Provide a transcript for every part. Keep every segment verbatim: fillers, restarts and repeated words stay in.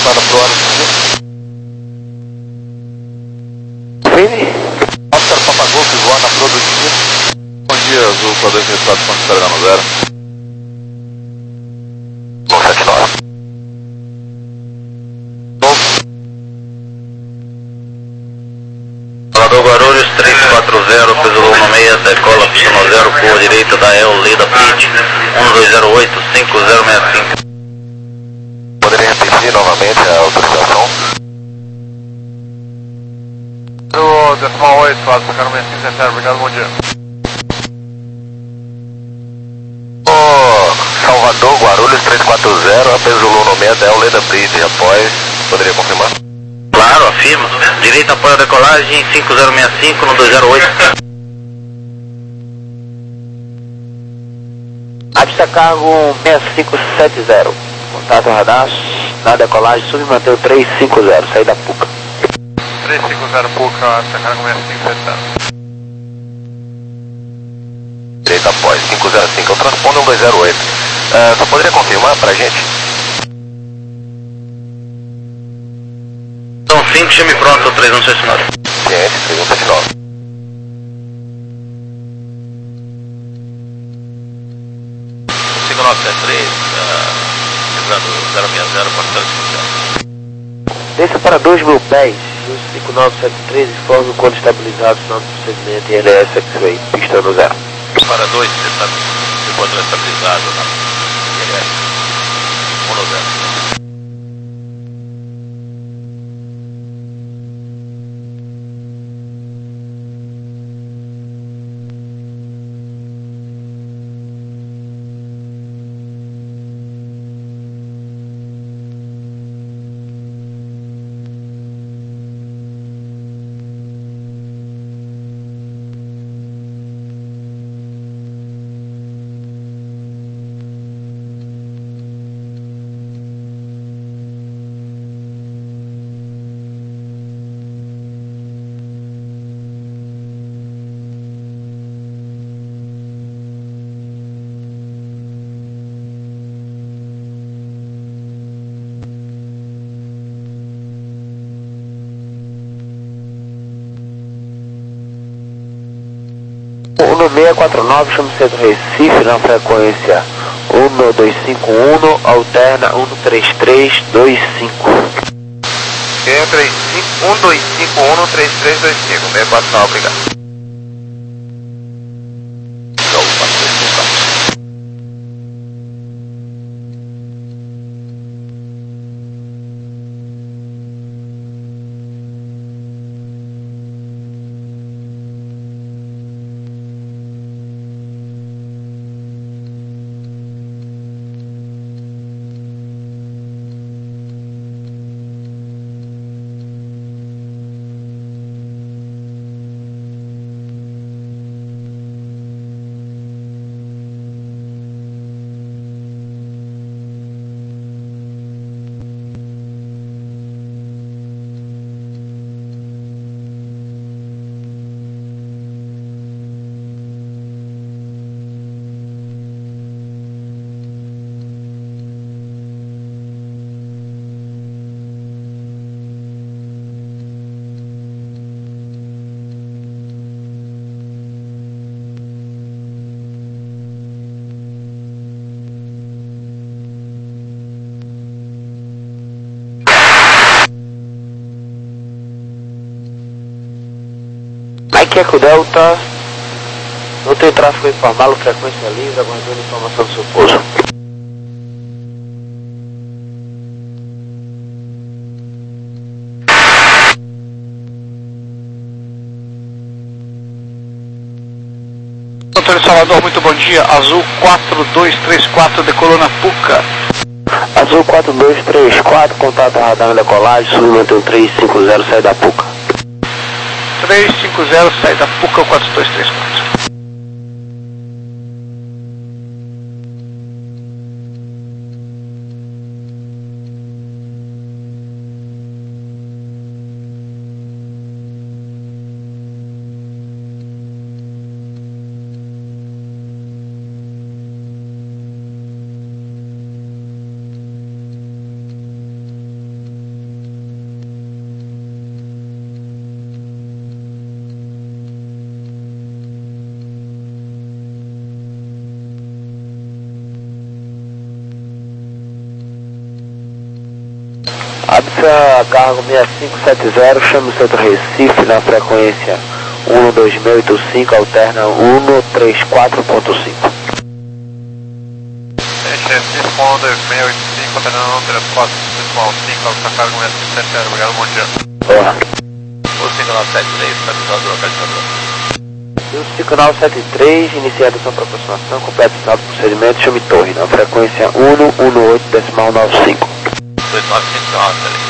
Para pro ano seguinte. Vini? Oscar Papagol que voa na produtiva. Bom dia, Azul, para dois mil quatro, ponto zero zero. um sete nove. Salvador Guarulhos três quatro zero, peso Luma seis, decola, pista zero, curva direita da El, Leda Pit, um dois zero oito, cinco zero seis cinco. Poderia repetir novamente a autorização? O decimal oito, quatro, sacaram seis cinco zero, obrigado, bom dia. Oh, Salvador Guarulhos três quatro zero, peso Luma seis, é o Leda Bridge, após, poderia confirmar? Claro, afirma. Direita apoio a decolagem, cinco zero seis cinco no dois zero oito. Avista cargo seis cinco sete zero. Contato radar na decolagem, submanteu três cinco zero, saída Puca. três cinco zero, Puca, sacaram seis cinco sete zero. Direita após, cinco zero cinco, eu transpondo um dois zero oito. Uh, só poderia confirmar pra gente? Então, cinco, chame pronto, três um sete nove. Ciente, três um sete nove. cinco nove sete três, lembrando zero seis zero, portão de Desça para dois mil pés, cinco nove sete três, informe o quando estabilizado, final do procedimento em L S X-Ray, pista no zero. Para dois, se quando estabilizado na L S, um no zero. um seis quatro nove, chama Centro Recife, na frequência um dois cinco um, alterna um três três dois cinco. um dois cinco um, três três dois cinco, seis quatro nove, obrigado. Aqui é com o Delta, não tem tráfego informal, frequência livre, aguardando informação do seu pouso. Antônio Salvador, muito bom dia. Azul quatro dois três quatro, decolou na Puca. Azul quatro dois três quatro, contato radar na decolagem, submanteu três cinco zero, saída da Puca. três cinco zero, saída Puca quatro dois três quatro. Delta, cargo seis cinco sete zero, chama o centro Recife na frequência um dois seis oito cinco, alterna um três quatro ponto cinco. Recife um dois seis oito cinco, alternando um três quatro ponto cinco, alta cargo seis cinco sete zero, obrigado, bom dia. Olá. O cinco nove sete três, localizador, localizador. O cinco nove sete três, iniciado sua aproximação, completo sinal do procedimento, chame torre, na frequência um um oito decimal nove cinco. dois nove cinco nove.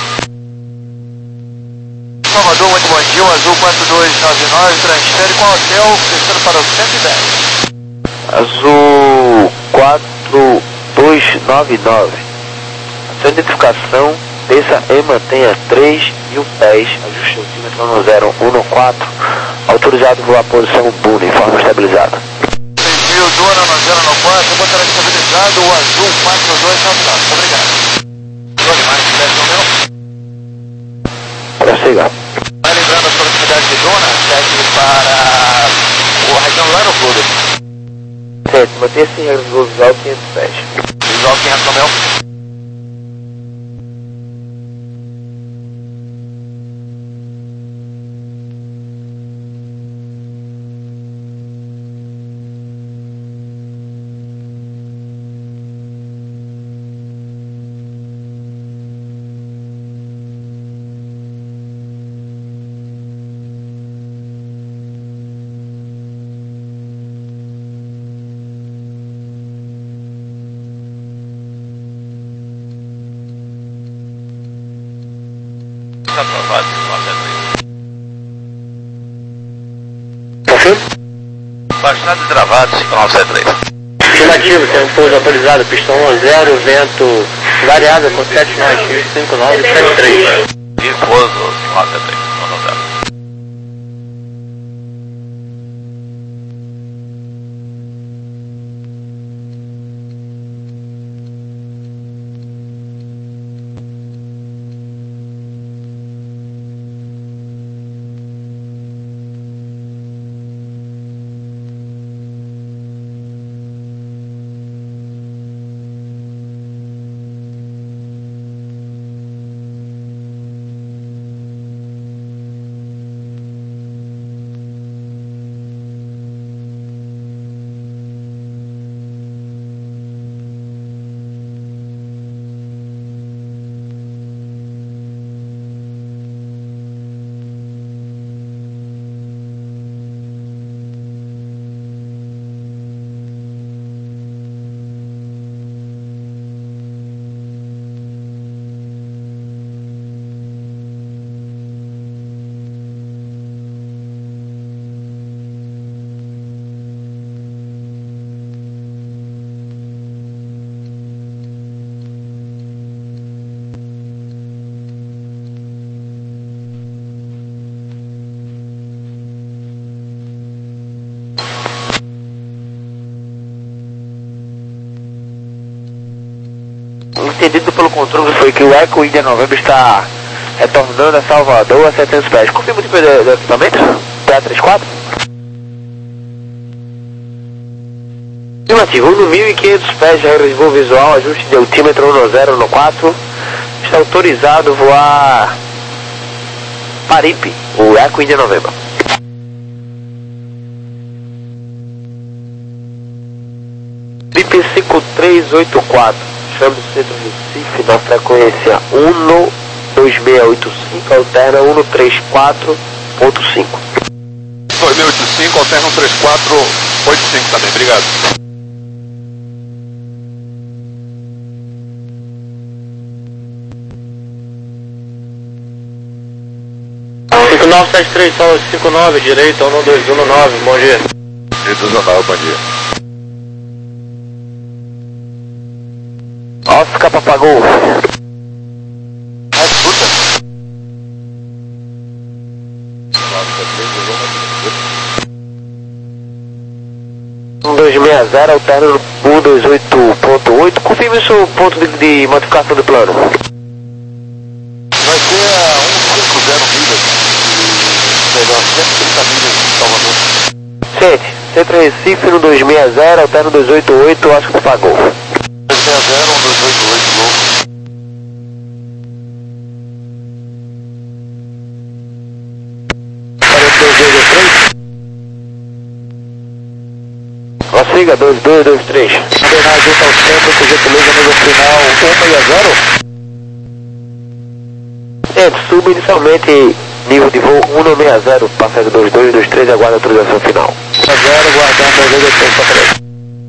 Salvador, muito bom dia, o Azul quatro dois nove nove, transfere com o hotel, descendo para o cento e dez. Azul quatro dois nove nove. A sua identificação, desça e mantenha três mil pés, ajuste o altímetro no zero um quatro, autorizado voar posição Buna, informe estabilizada. três mil, Dona, no zero um quatro, botará estabilizado, o Azul quatro dois nove nove, obrigado. Jogue mais de dez número. Prossiga. Vai lembrando a proximidade de Dona, segue para o retangular ou clube? Certo, mantenha-se em regra do visual quinhentos pés. Visual quinhentos, Romeu. Aprovado, Confirma? Baixado e travado, cinco nove sete três. Afirmativo, tem um pouso autorizado, pistão um zero, vento variável com sete nove cinco nove sete três. E pouso, cinco nove sete três, não não zero. Entendido pelo controle foi que o Eco India Novembro está retornando a Salvador a setecentos pés. Confirma o tipo de, de equipamento? P A trinta e quatro? Afirmativo, um mil e quinhentos pés de regra de voo visual, ajuste de altímetro um zero um quatro. Está autorizado voar Paripe, o Eco India Novembro. Paripe cinco três oito quatro. Chame o centro Recife na frequência um dois seis oito cinco, alterna um três quatro ponto cinco. dois seis oito cinco, alterna um três quatro oito cinco também, obrigado. cinco nove sete três, só cinco nove, direito, um dois um nove, bom dia. Direito zonal, bom dia. Oscar Papagol. Ah, escuta. um dois seis zero, alterno um dois oito ponto oito. Confirme o seu ponto de, de modificação do plano. Vai ter a cento e cinquenta milhas de melhor, cento e trinta milhas de Salvador. Sente, Centro Recife um dois seis zero, alterno dois oito oito, Oscar Papagol. dois seis zero, um dois oito oito, louco. Siga, dois dois dois três. Coordenar junto ao centro, por gentileza, nível final cento e sessenta. Gente, suba inicialmente nível de voo cento e sessenta, passagem dois dois dois três, aguarda a autorização final. zero, guardando dois dois dois três para frente.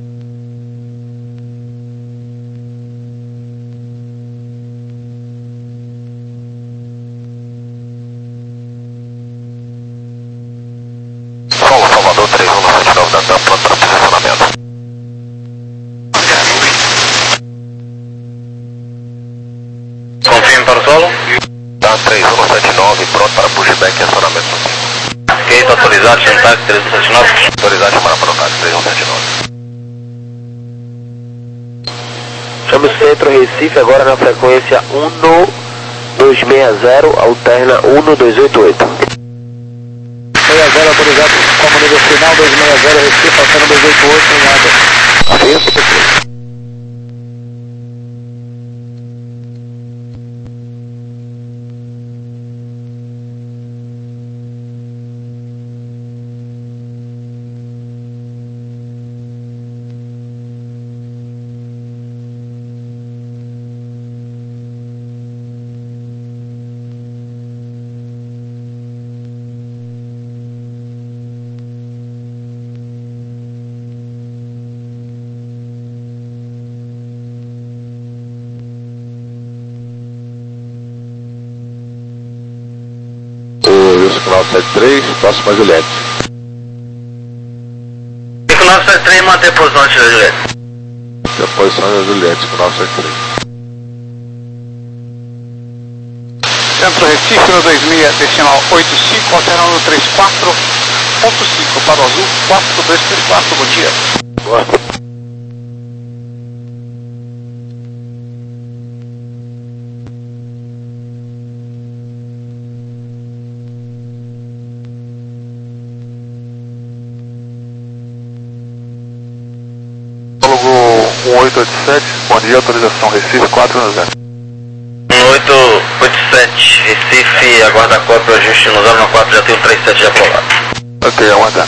Solo Salvador três um sete nove da TAM, pronto para posicionamento. Confirme para o solo. TAM três um sete nove, pronto para pushback e acionamento no cinco. Gate autorizado, Shantax três um sete nove. Autorizado chamar para o táxi três um sete nove. Chame o centro Recife agora na frequência um dois seis zero, alterna um dois oito oito. sessenta autorizado como nível final, dois seis zero, Recife, passando dois oito oito, em nada. Confirma. cinco nove sete três, próximo a Juliette. cinco nove sete três, manter a posição de Juliette. A posição é a Juliette, cinco nove sete três. Centro Recife, no dois seis, decimal oito cinco, alternando três quatro ponto cinco para o azul, quatro dois três quatro, bom dia. Boa. um oito oito sete, bom dia, autorização Recife quatro um zero. um oito oito sete, Recife, aguarda a cópia, ajuste no zero quatro, já tem o trinta e sete já aprovado. Ok, aguardar.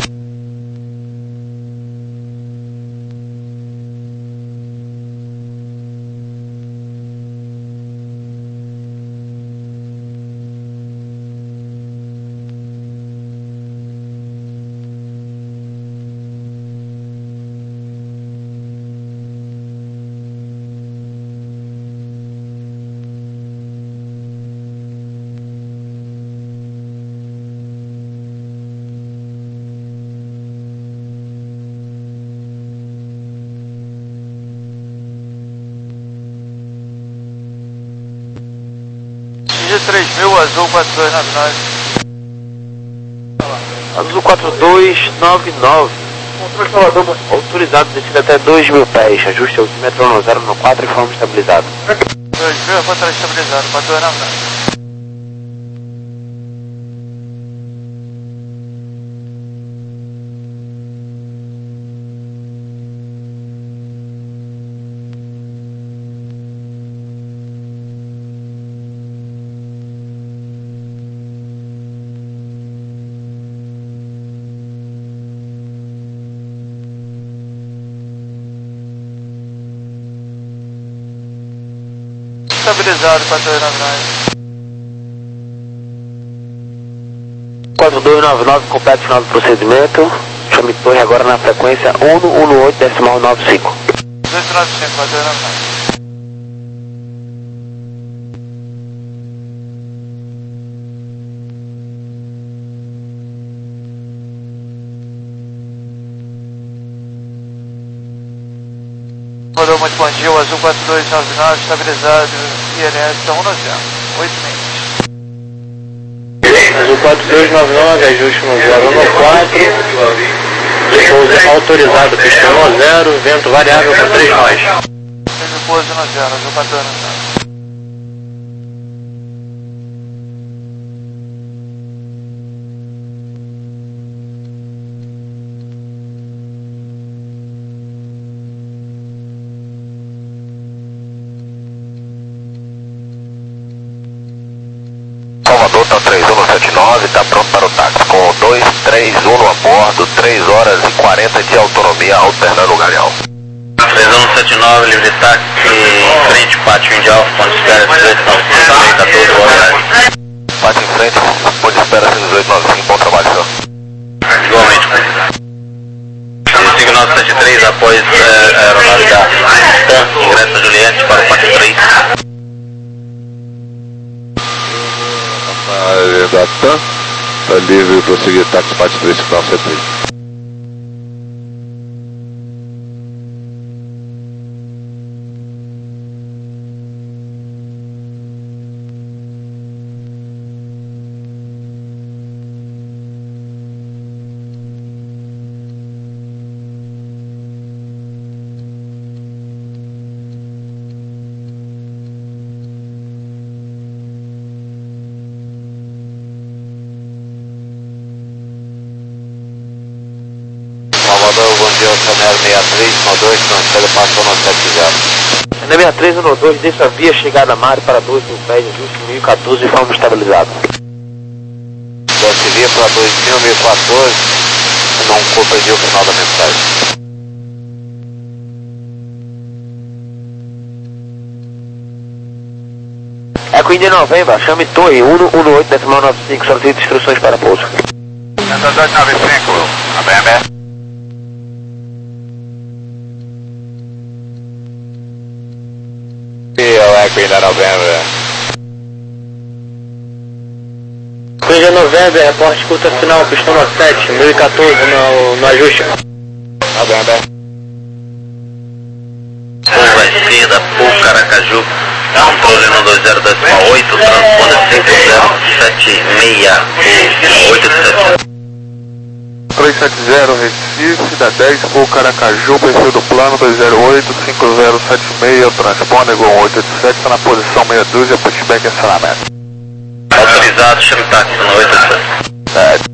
três mil, azul quatro dois nove nove. Azul quatro dois nove nove. Controle Salvador autorizado, descida até dois mil pés. Ajuste altímetro no zero no quatro e forma estabilizado. dois mil, controle estabilizado, quatro dois nove nove. Estabilizado, quatro dois nove nove. quatro dois nove nove, completo final do procedimento. Chame torre agora na frequência um um oito decimal nove cinco. dois nove cinco, quatro dois nove nove. Mandou muito bom dia, o azul quatro dois nove nove, estabilizado, I L S um zero, oito milhas. Azul quatro dois nove nove, ajuste no zero no quatro. Pouso autorizado, pista um zero, vento variável com três nós. Teve pouso no zero, azul quatro dois nove nove. Salvador, tá três um sete nove, tá pronto para o táxi com dois três um a bordo. bordo, três horas e quarenta de autonomia, alternando o Galeão. três um sete nove, livre táxi, frente, pátio Indial, ponto de espera dezoito nove cinco, catorze, boa viagem. Pátio em frente, ponto de espera dezoito nove cinco, bom trabalho, senhor. Igualmente. Siga nove sete três, após é, a aeronave da TAM, ingresso Juliette para o pátio três. A da TAM, está livre, prosseguir táxi pátio três, final C três. Salvador, bom dia, Canero sessenta e três, um dois, cancela, passou no sete zero. Canero sessenta e três, um dois, desça via chegada a Mare para dois mil pés, ajuste mil e quatorze de forma estabilizada. Desce via para dois mil, mil e quatorze, não compreendi o final da mensagem. Eco India November, chame Torre um um oito decimal nove cinco, solicita instruções para pouso. dois nove cinco, November. E o Eco India November. India November, reporte curta final, pistão sete, mil e quatorze no, no ajuste. November. Curva esquerda, Pou Caracaju, controle no dois zero oito, transponder cinco zero sete seis oito sete. três sete zero, Recife, da dez, Pou Caracaju, perfil do plano dois zero oito, cinco zero sete seis, transponder com oito oito sete, está na posição meia dúzia, pushback em ensinamento. Autorizado, chame táxi no oito oito sete.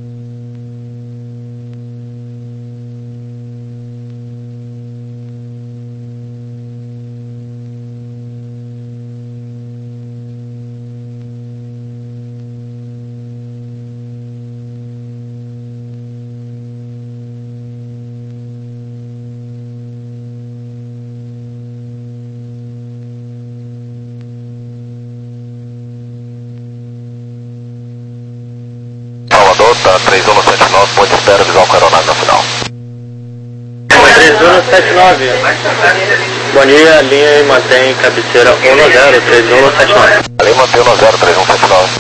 Salvador, tá três um sete nove, ponto de espera, visual com a aeronave no final. três um sete nove, bom dia, linha e mantém cabeceira um zero, três um sete nove. Ali mantém um zero, três um sete nove.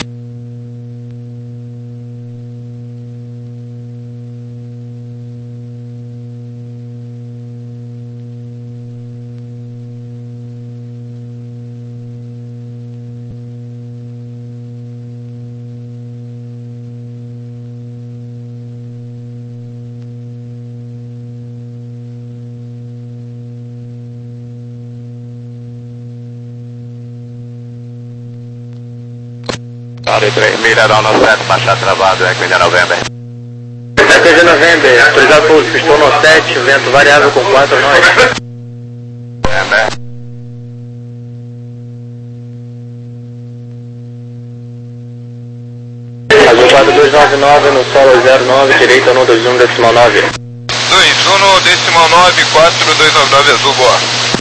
três milha, down no sete, baixar travado, Eco India November. Eco India November, autorizado pouso, pistão no sete, vento variável com quatro nós. November. Azul quatro dois nove nove no solo zero nove, direita no dois um decimal nove. dois um decimal nove, quatro dois nove nove, azul, boa.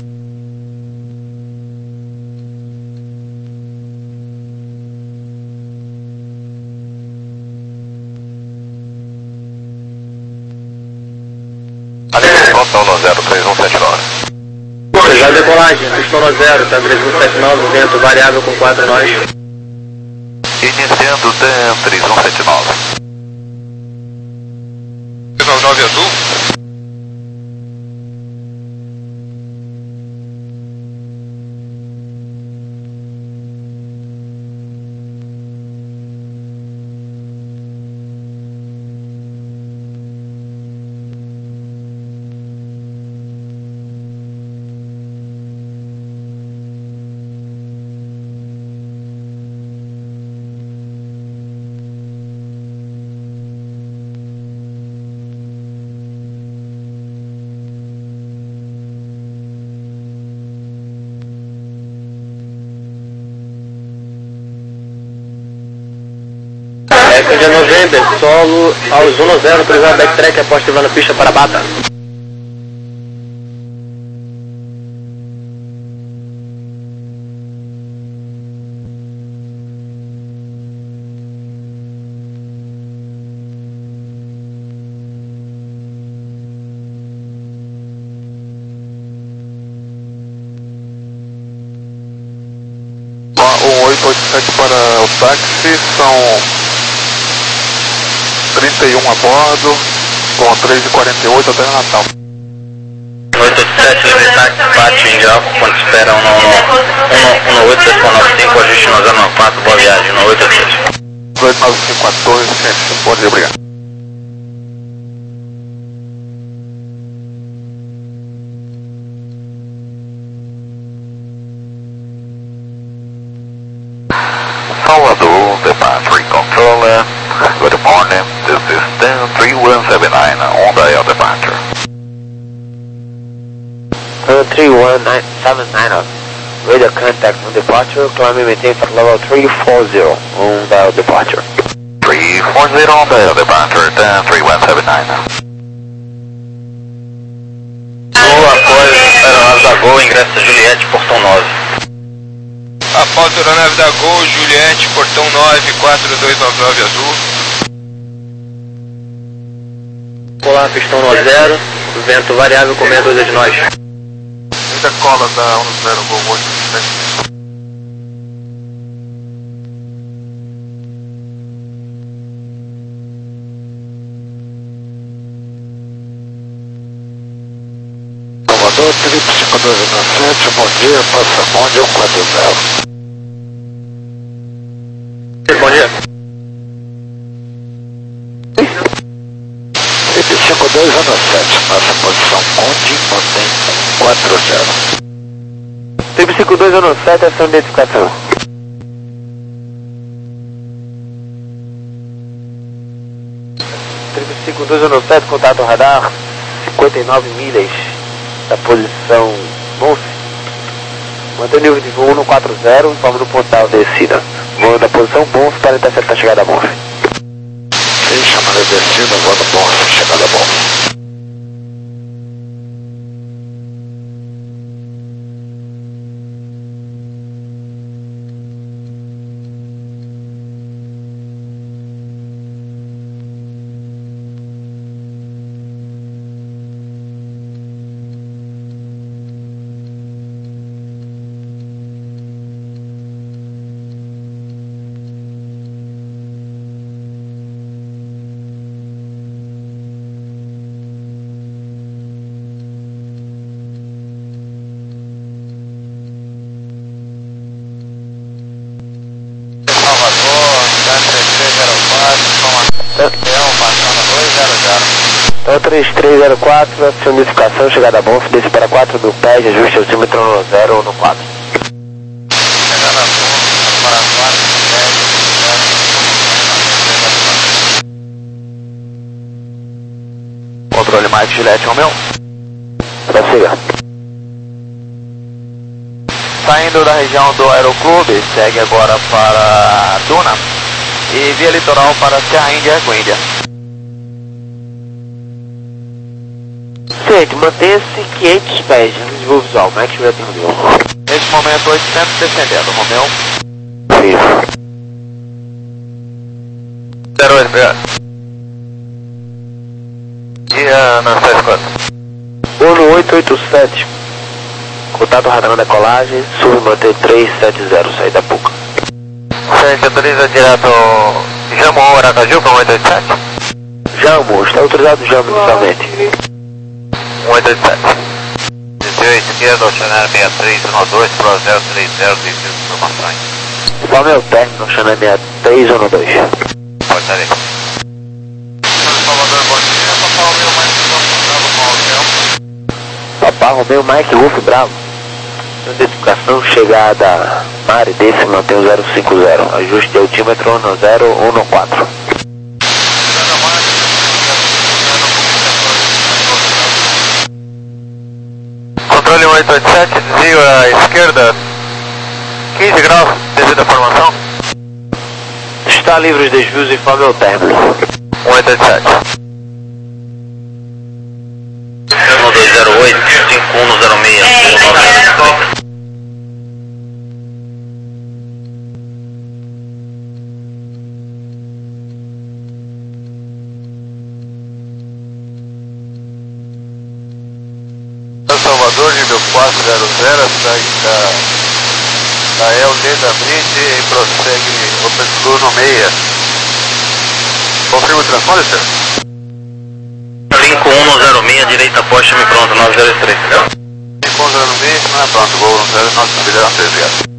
Pronto, no zero, três um sete nove. Autorizado decolagem, pistão no zero, tá três um sete nove, vento variável com quatro nós. Iniciando Dan três um sete nove. três nove nove, azul. de November, solo aos um zero, autorizado backtrack após estiver na pista para Bata. um oito oito sete para o táxi, são trinta e um a bordo, com três e quarenta e oito até o Natal. oito oito sete, livre táxi, bate em Alfa, quando espera um no oito sete nove cinco, ajuste no zero nove quatro, boa viagem, no oito oito sete. dois nove cinco um quatro, gente, pode ir, obrigado. Salvador, departure controller. Good morning, this is ten three one seven nine on dial departure. ten three one seven nine, radio contact on departure, climb and maintain for level three four zero on dial departure. three four zero on dial departure, ten three one seven nine. Gol após aeronave da Gol, ingresso Juliette, portão nove. Após aeronave da Gol, Juliette, portão nove, quatro dois nove nove azul. Polar, pistão no zero, vento variável, comenta dois de nós. Ainda cola da um zero, Gol oito sete. Salvador, Felipe cinco dois um sete, bom dia, passa Monte um quatro zero. Bom dia. Felipe cinco dois um sete, nossa posição Monte, mantém um quatro zero. Felipe cinco dois um sete, ação de identificação. Felipe cinco dois um sete, contato radar, cinquenta e nove milhas da posição Monte. Mantém o nível de voo um quatro zero, informa no portal descida. Voo da posição Bonf para interceptar a chegada a Bonf. Sim, chamada descida, voo do Bonf, chegada a Bonf. Então três três zero quatro, ação de identificação, chegada a Bonf, desce para quatro do pé, ajuste o altímetro no zero ou no quatro. Chegada a Bonf, para quatro, dez, Controle Mike Juliette Romeu. Prossiga. Saindo da região do Aeroclube, segue agora para Duna e via litoral para Serra Índia com Índia. Gente, mantenha-se quinhentos pés de voo visual, Mike Juliette Romeu. Nesse momento oitocentos descendendo, Romeu. Sim. zero oito, obrigado. E a nossa escolta? Uno oito oito sete. Contato radar na decolagem, sub manter três sete zero, saída Puca. Gente, autoriza direto Jammu Aracaju para um oito oito sete? Jammu, está autorizado Jammu inicialmente. um oito oito sete. Desvio esquerdo, Oceanário sessenta e três um dois, Pro zero três zero, tem informações. Informe ao término, Oceanário sessenta e três um dois. Pode estar aí. Salvador, bom dia, Papá Romeu, mais um com o Papá Romeu, Mike Wolf Bravo. Identificação, chegada Mari, desce, mantém o zero cinco zero. Ajuste de altímetro no zero um quatro. Controle um oito oito sete, desvio à esquerda, quinze graus, desvio da formação. Está Está livre os desvios, informe ao término. um oito oito sete. um dois zero oito, cinco um zero seis, um nove zero. Salvador, nível quatro zero zero, sai da, da L D da Bridge e prossegue Open Turno seis. Confirma o transponder, senhor? cinco um zero seis, direita poste, me pronto, nove zero três. cinco um zero seis, não é pronto, voo zero nove três, obrigado.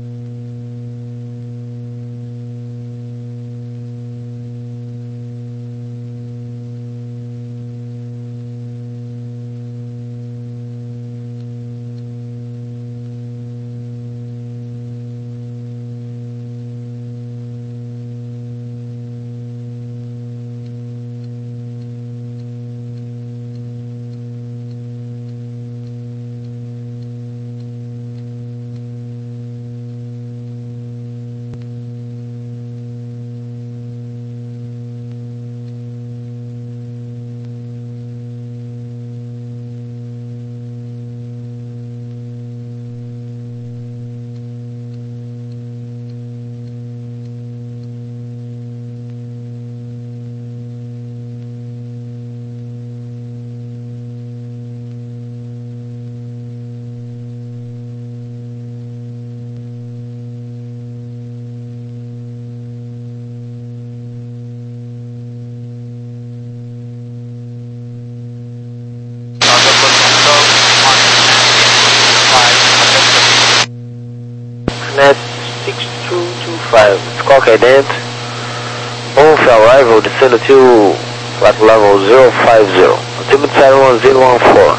Net six two two five, Squawk Ident, both arrival, descend to flight level zero five zero, altimeter seven one zero one four.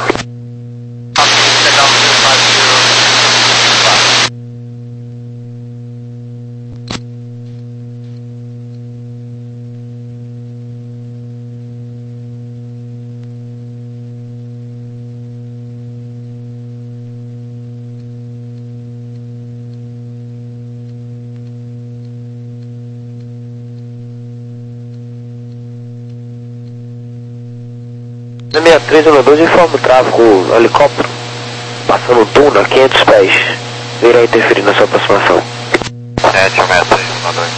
Na sessenta e três um dois, informa o tráfego helicóptero passando duna a quinhentos pés. Irá interferir na sua aproximação. sete metros, um dois.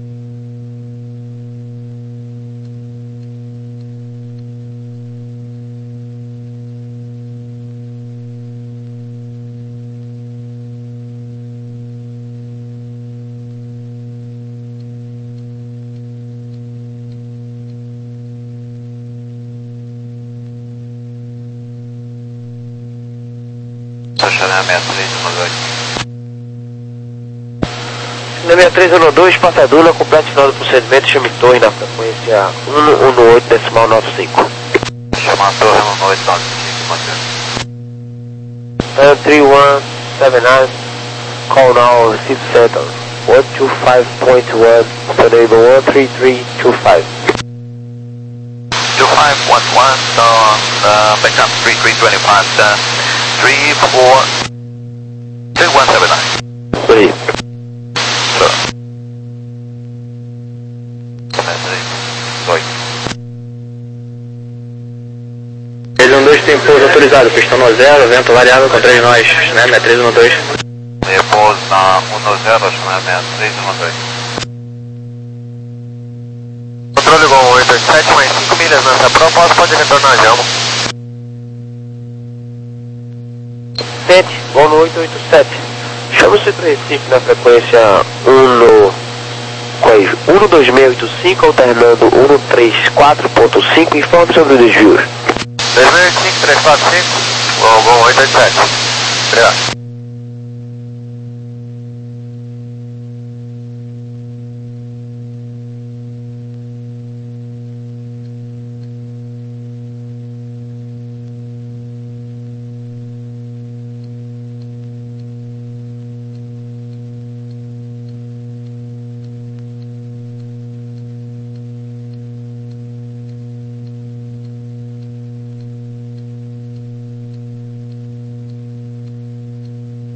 Na sessenta e três um dois, passa a duna, complete final do procedimento, chame torre na frequência um um oito decimal nove cinco. Chama a torre um oito nove cinco, Dial three one seven nine, call now, receive center, one two five point one, enable one three three two five. two five one one, so uh, backup three three two five, uh, three four two one seven nine. Por aí. três um dois tem pouso autorizado, pistão no zero, vento variável com três nós, né, três um dois. Repouso na um zero, chamamento três um dois. Controle Gol oito oito sete, mais cinco milhas nessa proposta, pode retornar já. sete, Gol no oito oito sete. Chama o Centro Recife na frequência um no um dois seis oito cinco, alternando um três quatro ponto cinco, informe sobre o desvio. dois mil e cinco, três quatro cinco, Gol oito oito sete. Obrigado.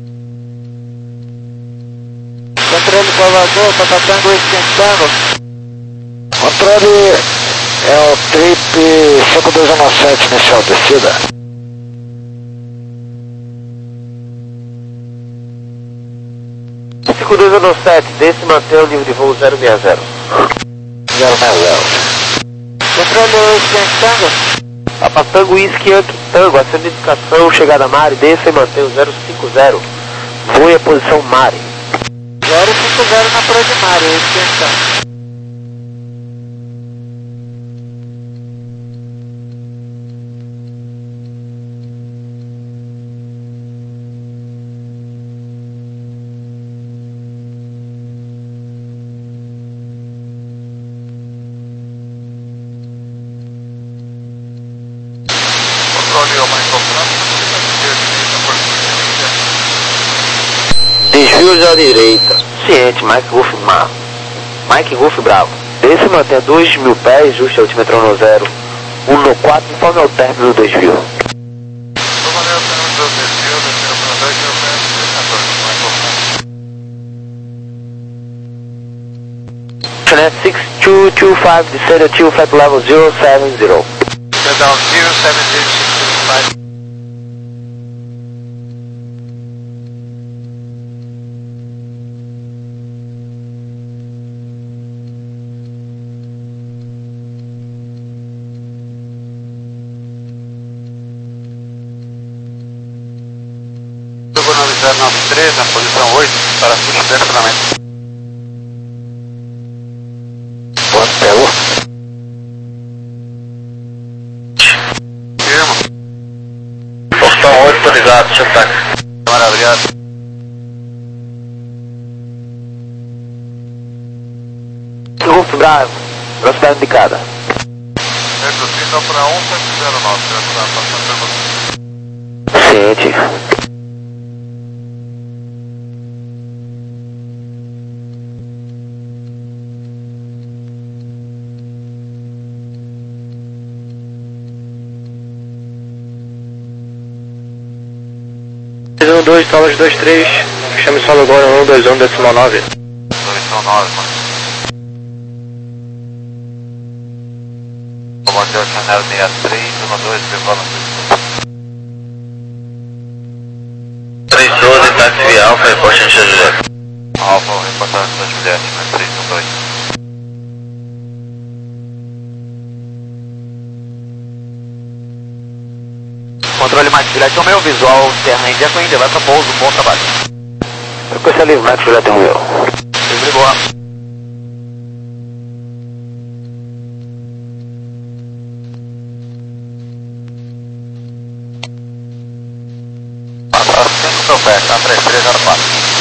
Controle Salvador, Patatango esquentando. controle é o trip cinco dois um sete inicial descida. cinco dois um sete, desse mantém o nível de voo zero seis zero. zero seis zero. Controle Tango. Papa Tango Whisky Yankee Tango, essa indicação, chegada Mari, desça e mantém o zero cinco zero. Voe a posição Mari. zero cinco zero na praia de Mari, Whisky Yankee Tango. Desvio à direita. Ciente, Mike Golf Mar. Mike Golf Bravo. Desce e mantém dois mil pés, ajuste altimetrão no zero um no quatro, informe ao término do desvio. Channel six two two five, descenda to flight level zero seven zero. Down zero seven zero six five. nove zero nove três na posição oito para push direcionamento. Quanto pegou? Firma. Portão oito autorizado, deixa eu estar. Maravilhado. Golf Bravo, velocidade indicada. Reduzindo para um sete zero nove, já está passando pelo... Ciente. um dois, salas dois três, chame solo agora um dois um decimal nove. dois nove, mano. Comandante Chanel sessenta e três, um dois, prepara três doze, táxi Alfa, reporte São Juliette. Alfa, reportagem São Juliette, três um dois. Controle Mike Juliette, o meu visual, terra Índia com Índia, vai para pouso, bom trabalho. Frequência livre, Mike Juliette, o meu. Livre, boa. Passa cinco seu pé, tá três três zero quatro.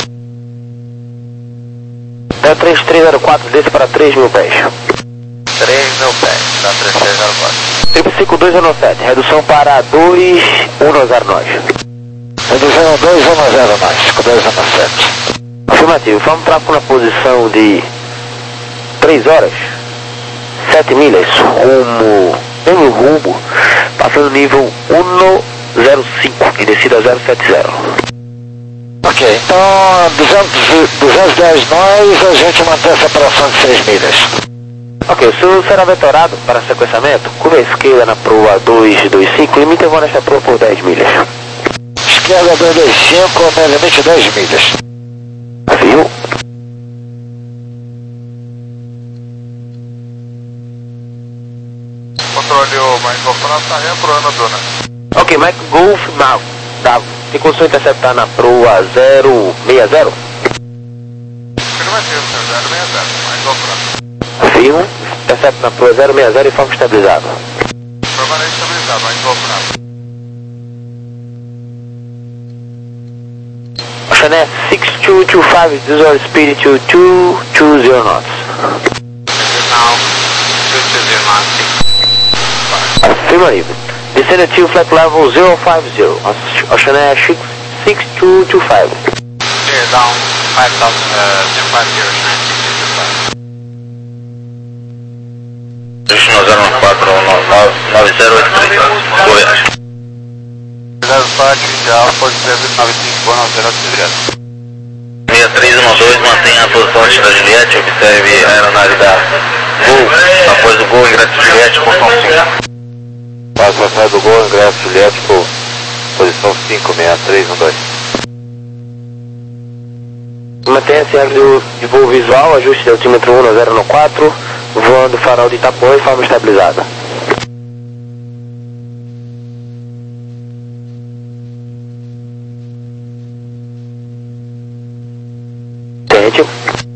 Da três três zero quatro, desce para três mil pés. três mil pés, tá três três zero quatro. Triple cinco dois um sete, redução para dois um zero nove. Reduzindo dois um zero nove, cinco dois um sete. Afirmativo, vamos tráfego na posição de três horas, sete milhas, rumo, mesmo rumo, passando nível um zero cinco e descida zero sete zero. Ok, então duzentos e dez nós, a gente mantém essa operação de seis milhas. Ok, o senhor será vetorado para sequenciamento, curva esquerda na proa dois dois cinco, limite voo nesta proa por dez milhas. Esquerda dois dois cinco, no limite dez milhas. Viu? Controle o Mike Golf Bravo, tá reproando a dona. Ok, Mike Golf Bravo, Bravo, tem condição de interceptar na proa zero seis zero? Afirmativo, zero seis zero, Mike Golf Bravo. Afirmo, intercepta na proa zero seis zero e foco estabilizado. Permanente estabilizado, Mike Golf Bravo. Chanel six two two five, visual speed to two two zero knots. Now, two two zero knots. Afirmativo. Descenda to flight level zero five zero. Chanel six two two five. Clear down, five thousand, uh, zero five zero, Chanel six two two five. Destino zero um quatro nove zero oito três, Goiás. zero quatro, Alfa, zero nove cinco, nove zero oito três. seis três um dois, mantenha a posição antes da Juliette, observe a aeronave da Gol, após o Gol, ingresso Juliette, posição cinco. Passo a saída do Gol, ingresso Juliette, por posição cinco seis três um dois. Mantenha centro de voo visual, ajuste de altímetro um zero quatro, voando farol de Itapuã e forma estabilizada. Tente.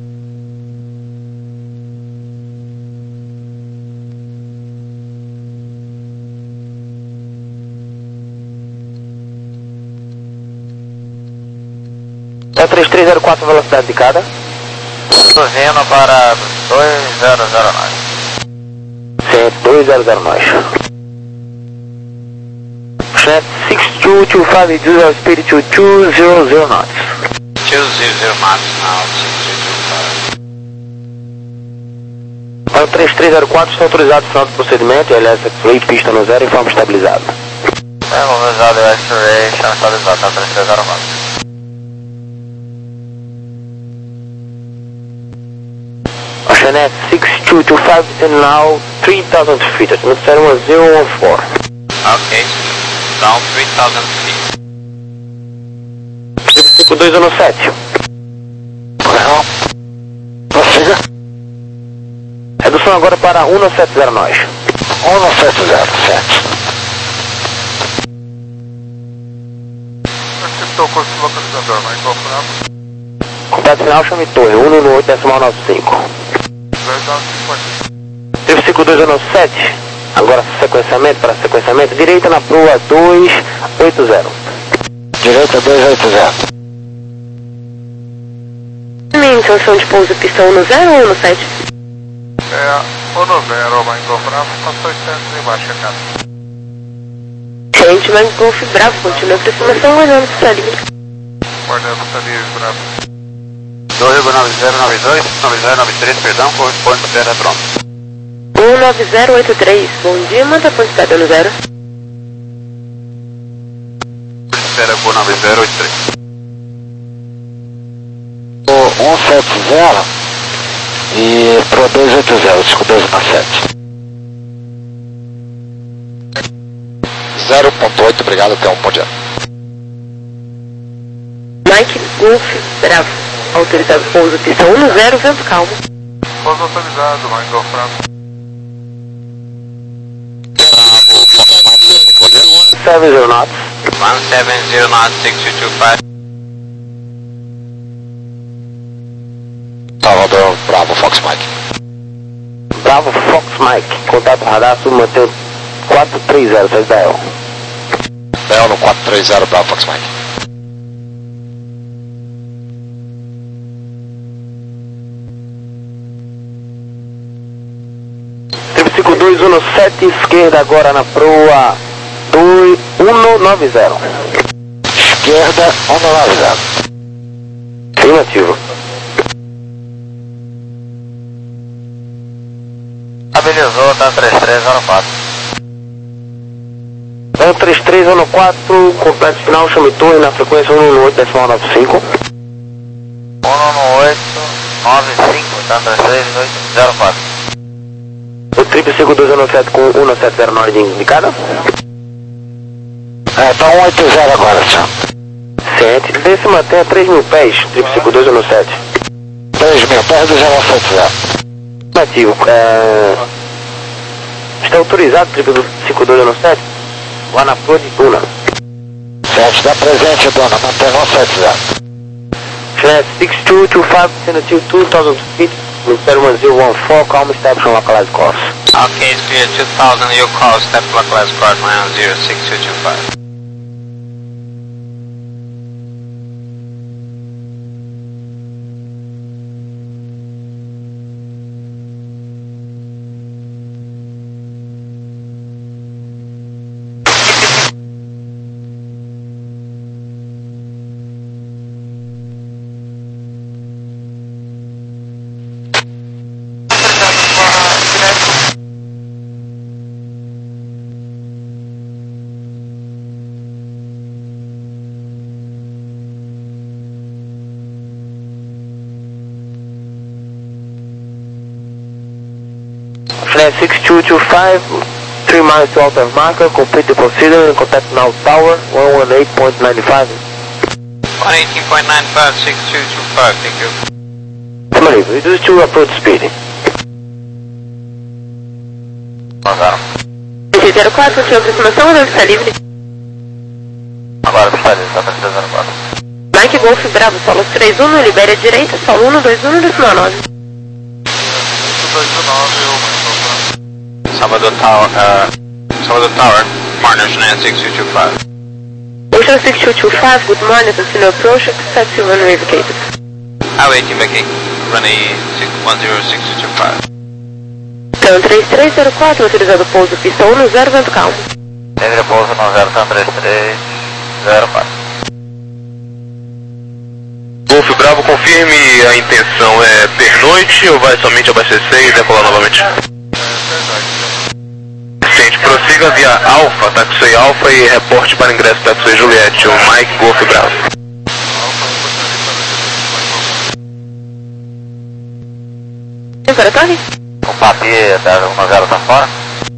É três três zero quatro, velocidade de cada. Estou vindo para dois zero zero nove. Sim, dois zero zero nove. Chat six two two five zero, speed to two zero zero knots. two zero zero knots now, six two two five. Para o três três zero quatro, está autorizado o final do procedimento, L S X-Ray, pista no zero e forma estabilizada. É, vamos usar o X-Ray, chama estabilizado, tá três três zero nove. Oceanet six two two five and now three thousand feet, atmosfera one zero one four. Ok, down three thousand feet. cinco dois um sete. Prossiga. Redução agora para um sete zero nove. um sete zero sete. Acertou o curso localizador, mas qual foi? Contato final, chame torre, um um oito decimal nove cinco. Trip cinco dois um sete, agora sequenciamento, para sequenciamento, direita na proa dois oito zero. Direita dois oito zero. Minha intenção de pouso pista um zero ou um sete? É, um zero, Mike Golf Bravo, passou instantes embaixo, cara. Gente, Mike Golf Bravo, continua a aproximação, olhando se está livre. Guardando está livre, Bravo. dois nove zero nove dois, nove zero nove três, perdão, corresponde para terra pronto. um nove zero oito três, bom dia, manda a quantidade no zero. Espera por nove zero oito três. O um sete zero e pro dois oito zero, cinco dois um sete. zero ponto oito, obrigado, até um bom dia. Mike Golf Bravo, autorizado pouso pista um zero, vento calmo. Pouso autorizado, Mike Golf Bravo. seven zero knots. one seven zero knots, six two two five. Salvador, Bravo, Fox Mike. Bravo Fox Mike, contato radar, submantém quatro três zero, seis da E L. Bell no quatro três zero, Bravo, Fox Mike. Trip cinco dois um sete, esquerda agora na proa dois um nove zero. Esquerda, um nove zero. Afirmativo. Habilizou, tá três três zero quatro. um três três um quatro, completo final, chame torre na frequência um um oito decimal nove cinco. um um oito nove cinco, tá três três zero quatro. O trip cinco dois um sete com um sete zero nove de indicada. É, tá um oito zero agora, senhor. Ciente, desse mantém a três mil pés, trip cinco dois um sete. três mil pés do zero sete zero. Afirmativo, é... está autorizado o trip do cinco dois um sete? Lá na proa de Tuna. sete, dá presente, dona, mantém um sete zero. Flat six two two five, tentative two thousand feet, Imperial one zero one four, calm establish on localized course. Ok, Spear two thousand, you call, step localized course nine zero six two two five. L six two two five, three miles to outer marker, complete the procedure and contact now tower one one eight point nine five. one eighteen point nine five, six two two five, thank you. Maria, reduce to approach speed. zero quatro, tinha aproximação, ou está livre? Agora está livre, está para zero quatro. Mike Golf Bravo, solo três um, libere a direita, solo um dois um, decimal nove. Salvador Tower, uh, Salvador Tower, Partners Net six two two five. Ocean six two two five, good morning, continue approach, expect you runway vacated. Highway team backing, runway one zero six two two five. Então três três zero quatro, autorizado pouso, pista um zero, vento calmo. Livre pouso no zero três três zero quatro. Golf Bravo, confirme a intenção, é pernoite ou vai somente abastecer e decolar novamente? Gente, prossiga via Alfa, Taxi Alfa e reporte para ingresso Taxi Juliette, o Mike Golf Bravo. Para a torre? O papier da um zero está fora.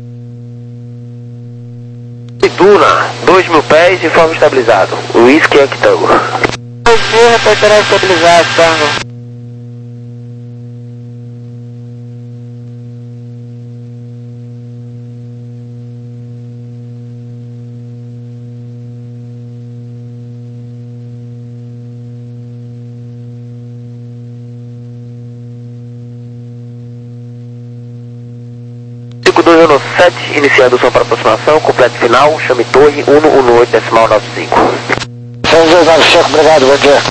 Duna, dois mil pés e forma estabilizado. Whisky Octango. Eu vou repetir estabilizado, tá? cinco dois um sete, iniciando o som para aproximação, completo final, chame torre um um oito decimal nove cinco. seis dois nove cinco, obrigado, bom dia.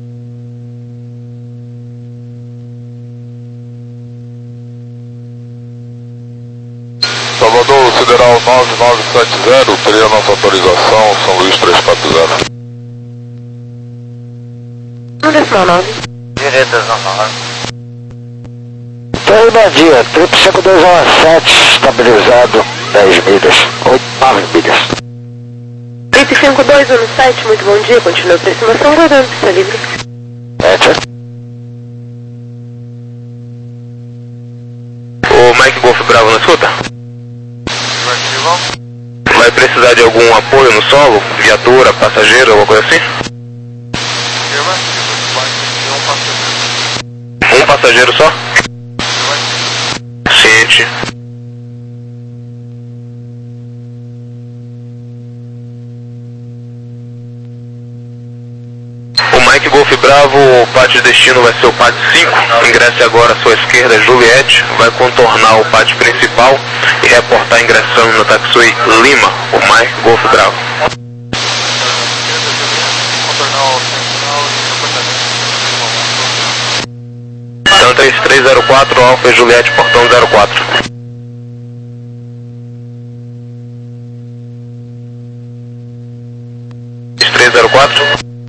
Salvador, Sideral nove nove sete zero, teria nossa autorização, São Luís três quatro zero. um decimal nove. Direita nove. Então, bom dia, trip cinco dois um sete, estabilizado, dez milhas, oito, nove milhas. Trip cinco dois um sete, muito bom dia, continua a aproximação, rodando, pista livre. Enter. O Mike Golf Bravo, não escuta? Vai precisar de algum apoio no solo? Viatura, passageiro, alguma coisa assim? Um passageiro só? Ciente. O Mike Golf Bravo, o pátio de destino vai ser o pátio cinco. Ingresse agora à sua esquerda, Juliette. Vai contornar o pátio principal e reportar ingressando no taxi Lima, o Mike Golf Bravo. Então três três zero quatro, Alfa Juliette, portão zero quatro. três três zero quatro.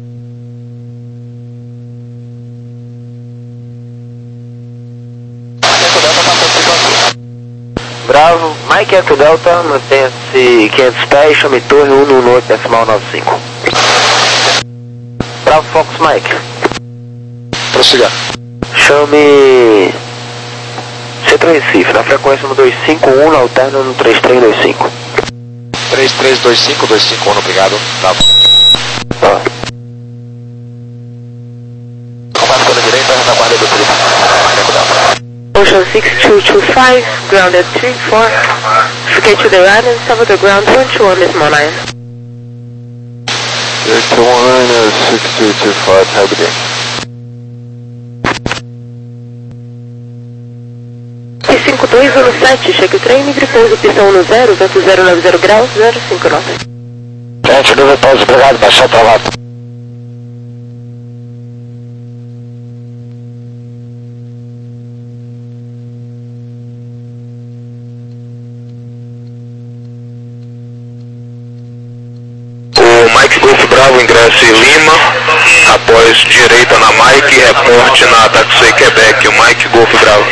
Bravo, Mike Echo Delta, mantenha-se quinhentos pés, chame torre um um oito decimal nove cinco. Bravo Fox Mike. Prossiga. Chame Centro Recife, na frequência no dois cinco um, na alterna no três três dois cinco. três três dois cinco, dois cinco um, obrigado. Tá bom. Tá. Combate pela direita, retaguarda do Felipe. Ocean six two two five, grounded three four, vacate to the right and cover the ground one two one decimal nine. eight one six two two five, Herbert. cinco dois um sete, cheque o trem, livre pouso, pista um zero, vento zero nove zero graus, zero cinco nove. Gente, livre pouso, obrigado, baixou travado. O Mike Golf Bravo ingresse em Lima, após direita na Mike e reporte na Taxi Quebec, o Mike Golf Bravo.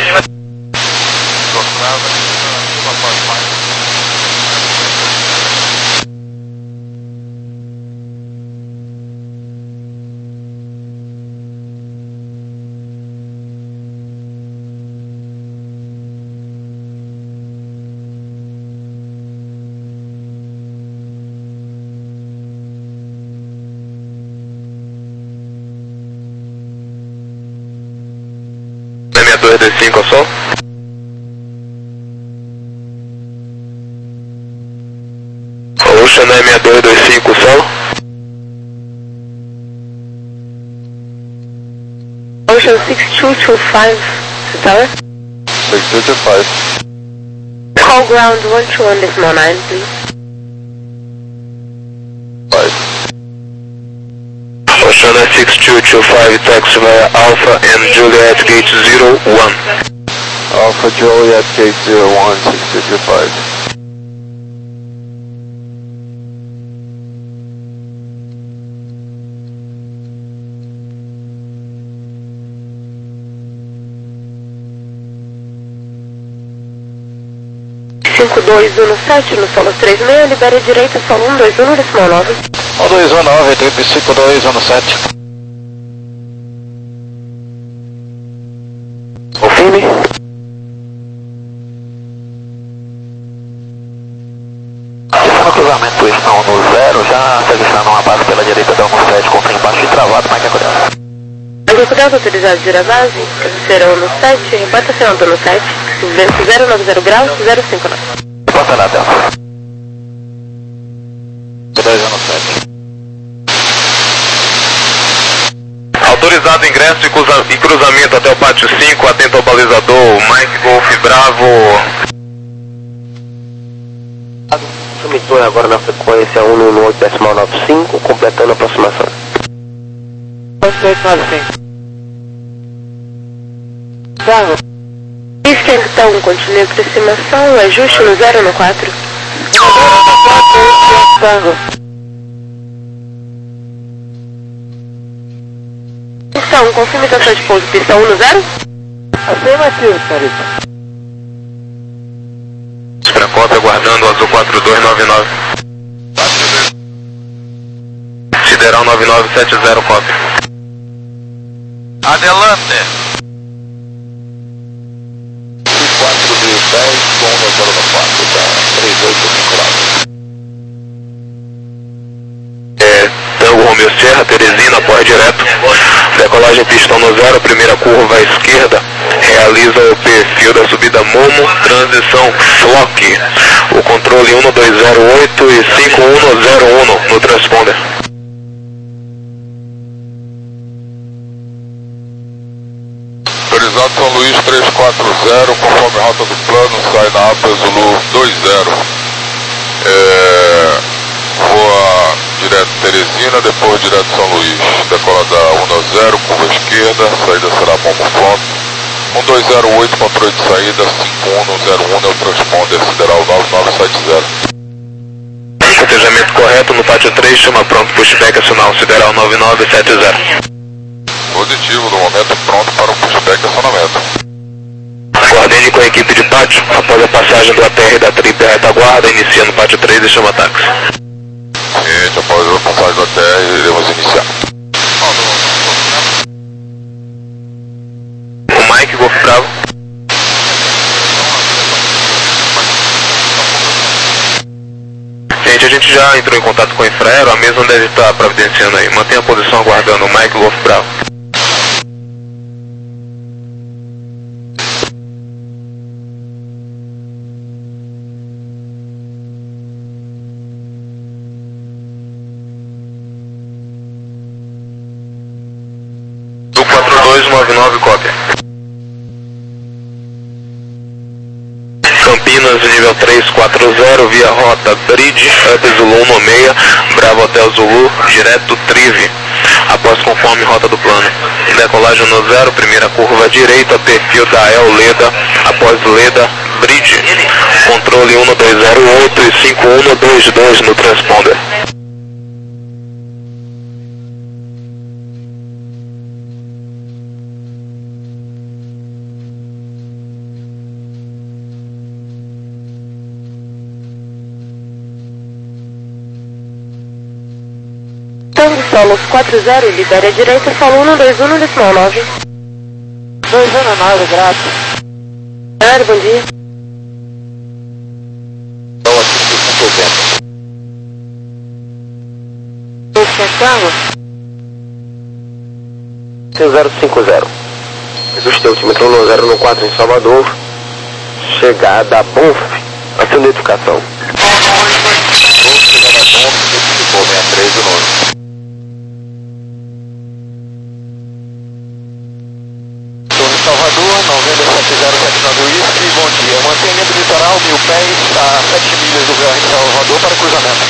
dois dois cinco ao sol. Ocean nove seis dois dois cinco sol. Ocean six two two five, tower. six two two five. Call ground one two one decimal nine, please. five. Ocean six two two five, taxi via Alpha and Juliet gate zero one. Alpha Juliet gate zero one, six two two five. cinco dois um sete no solo três seis, libere direita, solo um dois um decimal nove. um dois um nove, triple cinco dois um sete. Confirme. Esse cruzamento estão no zero, já selecionando uma base pela direita da um sete, contra embaixo e travado, mas que é cuidado. Agricultores autorizados de ir à base, serão no sete, repórter final no sete, vento zero nove zero graus, zero cinco nove. Repórter na Delta. dois um sete. Autorizado ingresso e cruza- e cruzamento até o pátio cinco, atento ao balizador, Mike Golf Bravo. Sumitou agora na frequência um um oito decimal nove cinco, completando a aproximação. oito oito nove cinco. Bravo. Então, continue a aproximação, ajuste no zero no quatro. Bravo. Então, confirme estação de pouso, pista um no zero? Afirmativo, senhorita. Francópia aguardando o azul quatro dois nove nove. Sideral nove nove sete zero, cópia. Adelante. quatro mil e dez, com zero no quatro, tá? três oito cinco nove. É, Tango Romeo Serra, Teresina, apoio direto. Decolagem pistão no zero, primeira curva à esquerda. Realiza o perfil da subida Momo, transição Flock. O controle um dois zero oito e cinco um zero um no transponder. Autorizado São Luís trezentos e quarenta, conforme a rota do plano, sai na A P Zulu dois zero. É, voa direto Teresina, depois direto São Luís. Decola da um zero, curva esquerda, saída será Momo Front. um dois zero oito, controle de saída, cinco um zero um é o transponder, sideral nove nove sete zero. Cotejamento correto no pátio três, chama pronto, pushback acional, sideral nove nove sete zero. Positivo, no momento pronto para o pushback acionamento. Coordene com a equipe de pátio, após a passagem do A T R da trip retaguarda, inicia no pátio três e chama táxi. Gente, após a passagem do A T R, iremos iniciar. O Mike Golf Bravo. Gente, a gente já entrou em contato com o Infraero, a mesma deve estar providenciando aí. Mantenha a posição aguardando o Mike Golf Bravo. Do quatro dois nove nove, cópia. Campinas, nível três quatro zero, via rota Bridge, Up Zulu um seis, Bravo Hotel Zulu, direto Trive, após conforme rota do plano. Decolagem no zero, primeira curva à direita, perfil da El Leda, após Leda, Bridge, controle um dois zero oito e cinco um dois dois no transponder. Tango Solos quatro zero, libere a direita, solo um dois um decimal nove. dois um nove, graças. Ah, bom dia. Então, aqui cinco oitenta. Esse é Tango? zero cinco zero. Ajuste altímetro um zero um quatro em Salvador. Chegada Bonf. Ação de identificação. Chegada Bonf, identificou sessenta e três do nove. Torre Salvador, nove sete zero sete nove Whisky, bom dia. Mantenha do litoral, mil pés, a sete milhas do V R Salvador para cruzamento.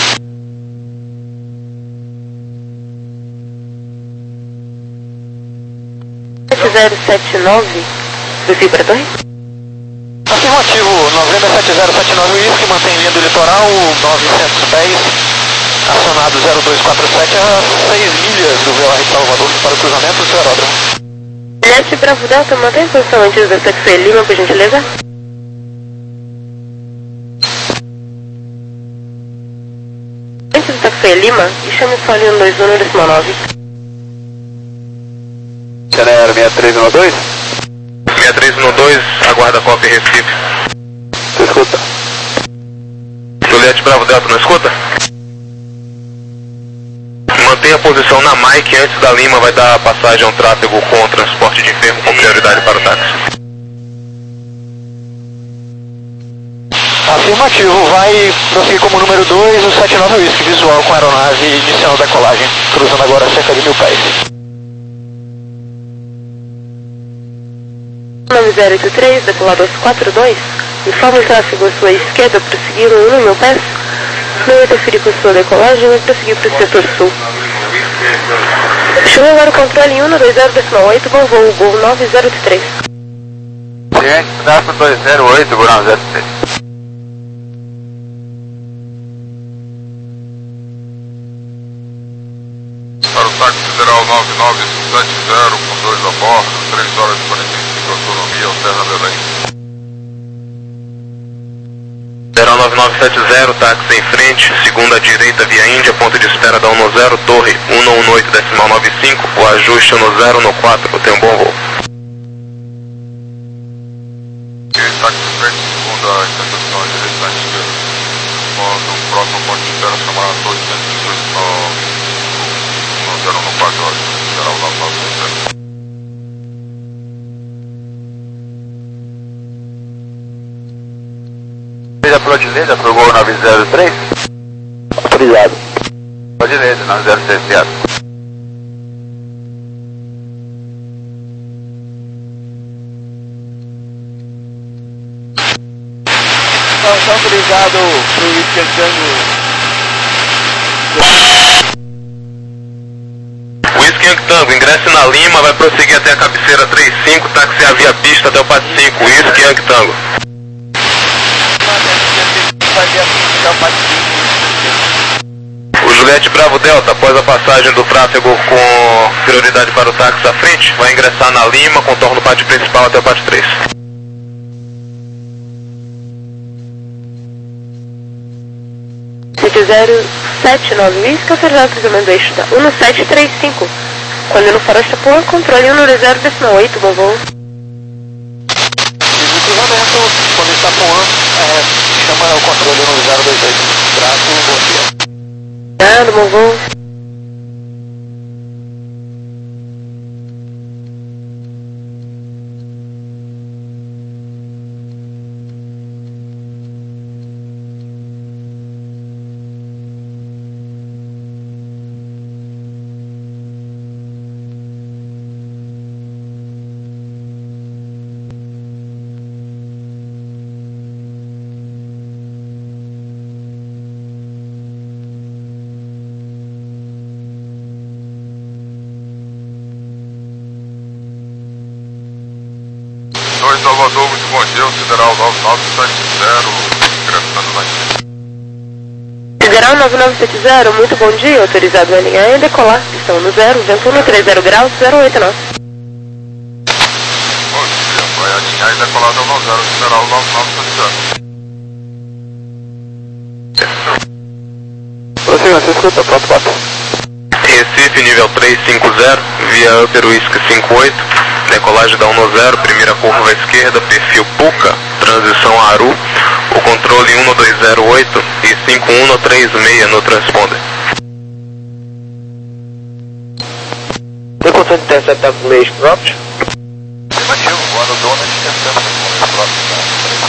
sete zero sete nove, Sufi para a torre? Afirmativo, nove sete zero sete nove Whisky, mantém linha do litoral, novecentos pés, acionado zero dois quatro sete a seis milhas do V R Salvador para o cruzamento, seu aeródromo. Juliette Bravo Delta, mantém a posição antes da Taxi Lima, por gentileza. Antes do Taxi Lima, e chame só ali um dois um no decimal nove. Canero sessenta e três um dois? sessenta e três um dois, aguarda cópia Recife. Você escuta? Juliette Bravo Delta, não escuta? Mantenha a posição na Mike, antes da Lima vai dar passagem ao tráfego com transporte de enfermo com prioridade para o táxi. Afirmativo, vai prosseguir como número dois, o sete nove Whisky, visual com aeronave inicial da colagem, cruzando agora cerca de mil pés. nove zero oito três, decolador quatro dois, informa o tráfego à sua esquerda, prosseguindo um mil pés. Não interferir com sua decolagem, vai prosseguir para o setor sul. Chama agora o controle em um dois zero decimal oito, bom voo, Gol nove zero oito três. Ciente, pedaço dois zero oito, Gol nove zero três. Para o táxi federal nove nove sete zero, com dois a bordo, três horas e quarenta e cinco, autonomia, Alterna Belém. Federal nove nove sete zero, táxi em frente, segunda à direita, via Índia, ponto de espera da um zero, torre um um oito decimal nove cinco, o ajuste um zero no quatro, tem um bom voo. E táxi em frente, segunda interseção à direita, à esquerda. Quando o próximo ponto de espera chamará torre cento e dezoito no um zero no quatro, federal nove nove sete zero. Pela Odilene, para o Gol nove zero três? Autorizado. Odilene, nove zero seis, viado. Está autorizado para o Whisky Tango. Whisky Yankee Tango, ingresse na Lima, vai prosseguir até a cabeceira trinta e cinco, táxi a via pista até o P A T cinco, Whisky Yankee Tango. O Juliette Bravo Delta, após a passagem do tráfego com prioridade para o táxi à frente, vai ingressar na Lima, contorno o pátio principal até o pátio três. sete zero sete nove Whisky, autorizado o cruzamento do eixo da um sete três cinco. Quando no faroeste Tapuã, controle um zero decimal oito, bom voo. Fiz o cruzamento, quando está Tapuã, é, chama o controle um zero dois oito. Traço, bom dia. Obrigado, bom voo. Oi, Salvador, muito bom dia, o Federal nove nove sete zero, ingressando na Índia. Federal nove nove sete zero, muito bom dia, autorizado a alinhar e decolar, pistão no zero, vento um três zero graus, zero oito nove. Bom dia, vai alinhar e decolar da um zero, Federal nove nove sete zero. Ô senhor, você escuta, pronto, quatro. Recife, nível trezentos e cinquenta, via Upper Whisky cinquenta e oito, decolagem da um zero, primeira curva à esquerda, perfil Puca, transição Aru, o controle um dois zero oito e cinco um três seis no transponder. Tem condição de interceptar com meios próprios?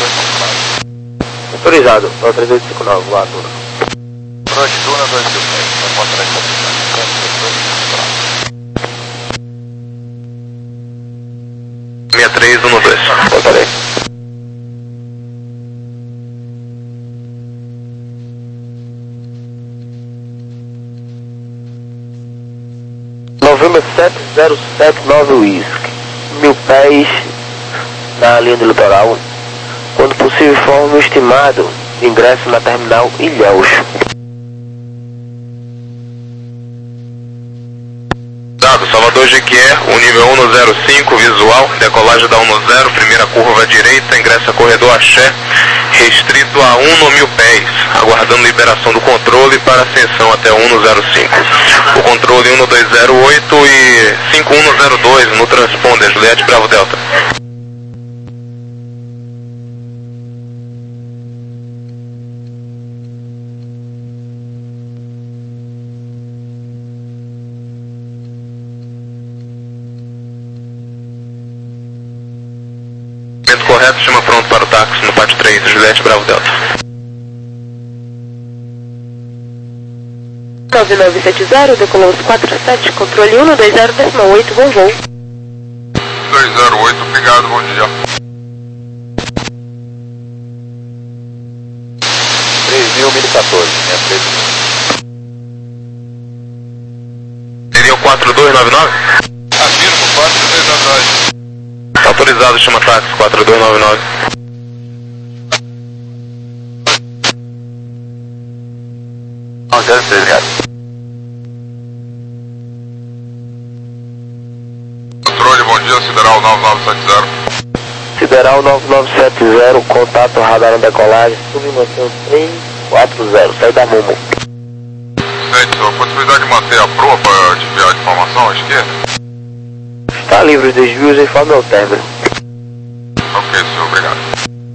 Autorizado, Duna três oito cinco nove, voadora. Approach Duna dois mil pés, vai encontrar essa sessenta e três um dois. Voltarei. Novembro sete zero sete nove Whisky, mil pés na linha do litoral. Quando possível, informe o estimado de ingresso na terminal Ilhéus. Dado, Salvador Jequié, o nível um zero cinco, visual, decolagem da um zero, primeira curva à direita, ingressa corredor Axé, restrito a um mil pés, aguardando liberação do controle para ascensão até um zero cinco. O controle um dois zero oito e cinco um zero dois no transponder, Juliette Bravo Delta. Correto, chama pronto para o táxi no pátio três, Juliette Bravo Delta. nove nove sete zero, decolou quatro sete, controle um dois zero oito, bom voo. dois zero oito, obrigado, bom dia. três mil, mil e quatorze, né? três mil. Seria o quatro dois nove nove? Afirmo, quatro dois nove nove. Autorizado, chama táxi quatro dois nove nove. um zero três, obrigado. Controle, bom dia, Sideral nove nove sete zero. Sideral nove nove sete zero, contato radar na decolagem, submissão três quatro zero, sai da Momo. Sente, a possibilidade de manter a proa para desviar de informação à esquerda? Está livre os desvios, informe ao término. Ok, senhor, obrigado.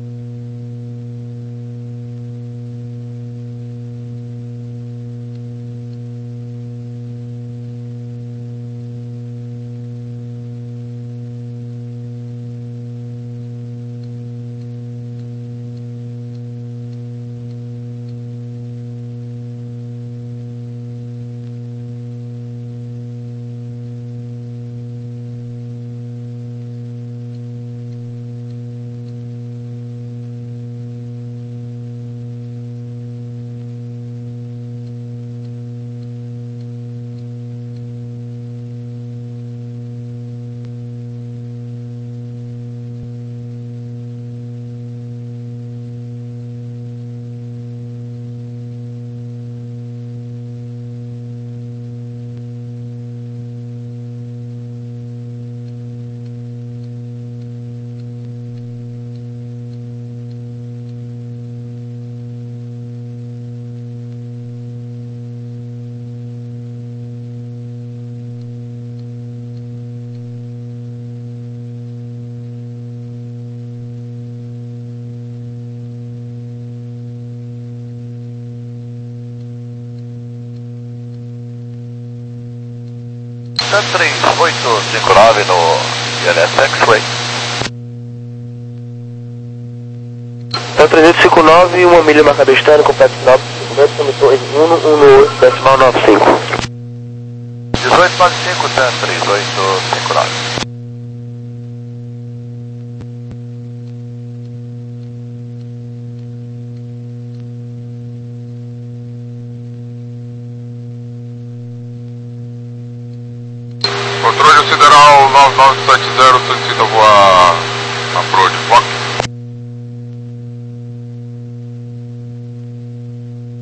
três oito cinco nove no I L S X-Way. Então três oito cinco nove, uma milha marcador externo, completo final, documento, emissor um um oito, decimal nove cinco. dezoito nove cinco, Tan três oito cinco nove. Controle Sideral nove nove sete zero, solicita voar approach Fox